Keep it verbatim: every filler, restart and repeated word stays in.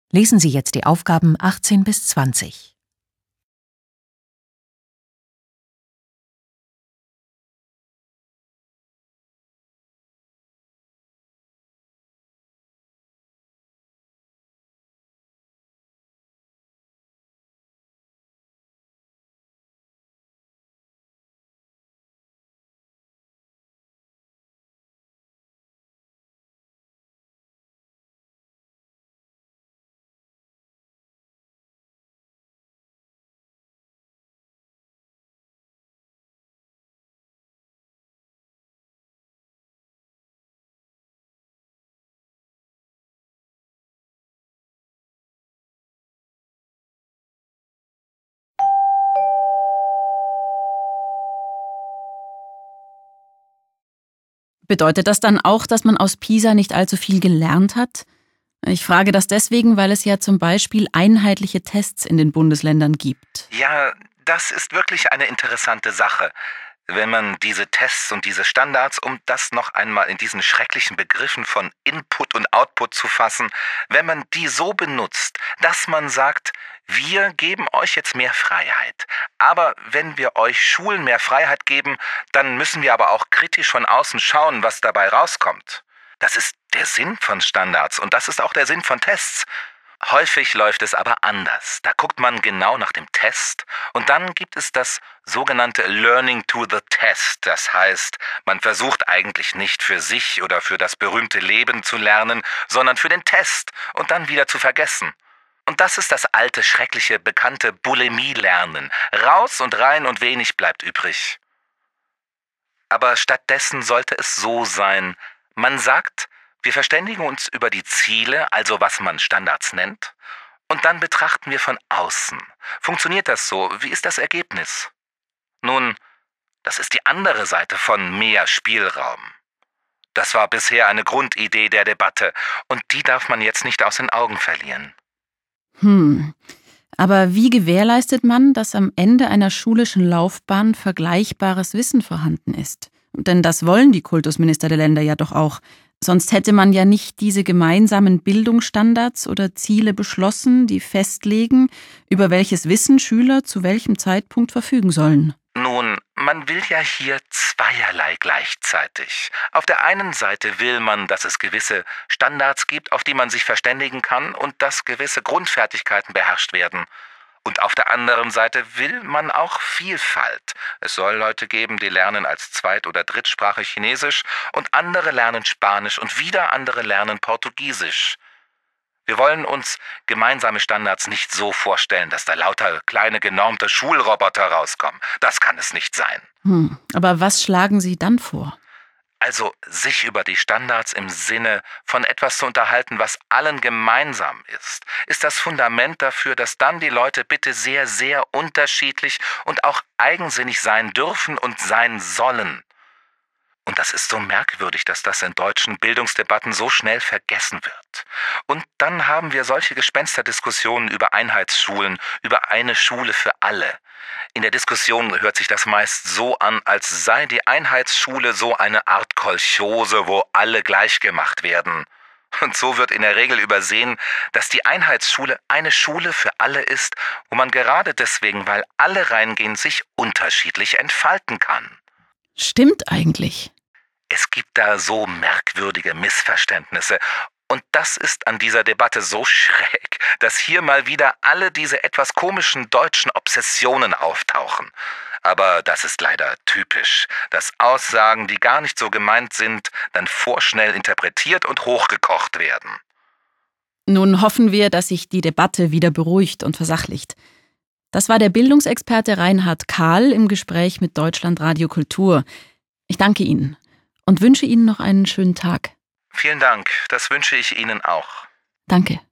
Lesen Sie jetzt die Aufgaben achtzehn bis zwanzig. Bedeutet das dann auch, dass man aus Pisa nicht allzu viel gelernt hat? Ich frage das deswegen, weil es ja zum Beispiel einheitliche Tests in den Bundesländern gibt. Ja, das ist wirklich eine interessante Sache. Wenn man diese Tests und diese Standards, um das noch einmal in diesen schrecklichen Begriffen von Input und Output zu fassen, wenn man die so benutzt, dass man sagt, wir geben euch jetzt mehr Freiheit. Aber wenn wir euch Schulen mehr Freiheit geben, dann müssen wir aber auch kritisch von außen schauen, was dabei rauskommt. Das ist der Sinn von Standards und das ist auch der Sinn von Tests. Häufig läuft es aber anders. Da guckt man genau nach dem Test und dann gibt es das sogenannte Learning to the Test. Das heißt, man versucht eigentlich nicht für sich oder für das berühmte Leben zu lernen, sondern für den Test und dann wieder zu vergessen. Und das ist das alte, schreckliche, bekannte Bulimie-Lernen. Raus und rein und wenig bleibt übrig. Aber stattdessen sollte es so sein, man sagt, wir verständigen uns über die Ziele, also was man Standards nennt, und dann betrachten wir von außen. Funktioniert das so? Wie ist das Ergebnis? Nun, das ist die andere Seite von mehr Spielraum. Das war bisher eine Grundidee der Debatte, und die darf man jetzt nicht aus den Augen verlieren. Hm, aber wie gewährleistet man, dass am Ende einer schulischen Laufbahn vergleichbares Wissen vorhanden ist? Denn das wollen die Kultusminister der Länder ja doch auch. Sonst hätte man ja nicht diese gemeinsamen Bildungsstandards oder Ziele beschlossen, die festlegen, über welches Wissen Schüler zu welchem Zeitpunkt verfügen sollen. Nun, man will ja hier zweierlei gleichzeitig. Auf der einen Seite will man, dass es gewisse Standards gibt, auf die man sich verständigen kann und dass gewisse Grundfertigkeiten beherrscht werden. Und auf der anderen Seite will man auch Vielfalt. Es soll Leute geben, die lernen als Zweit- oder Drittsprache Chinesisch und andere lernen Spanisch und wieder andere lernen Portugiesisch. Wir wollen uns gemeinsame Standards nicht so vorstellen, dass da lauter kleine genormte Schulroboter rauskommen. Das kann es nicht sein. Hm, aber was schlagen Sie dann vor? Also sich über die Standards im Sinne von etwas zu unterhalten, was allen gemeinsam ist, ist das Fundament dafür, dass dann die Leute bitte sehr, sehr unterschiedlich und auch eigensinnig sein dürfen und sein sollen. Und das ist so merkwürdig, dass das in deutschen Bildungsdebatten so schnell vergessen wird. Und dann haben wir solche Gespensterdiskussionen über Einheitsschulen, über eine Schule für alle. In der Diskussion hört sich das meist so an, als sei die Einheitsschule so eine Art Kolchose, wo alle gleich gemacht werden. Und so wird in der Regel übersehen, dass die Einheitsschule eine Schule für alle ist, wo man gerade deswegen, weil alle reingehen, sich unterschiedlich entfalten kann. Stimmt eigentlich. Es gibt da so merkwürdige Missverständnisse. Und das ist an dieser Debatte so schräg, dass hier mal wieder alle diese etwas komischen deutschen Obsessionen auftauchen. Aber das ist leider typisch, dass Aussagen, die gar nicht so gemeint sind, dann vorschnell interpretiert und hochgekocht werden. Nun hoffen wir, dass sich die Debatte wieder beruhigt und versachlicht. Das war der Bildungsexperte Reinhard Kahl im Gespräch mit Deutschlandradio Kultur. Ich danke Ihnen und wünsche Ihnen noch einen schönen Tag. Vielen Dank, das wünsche ich Ihnen auch. Danke.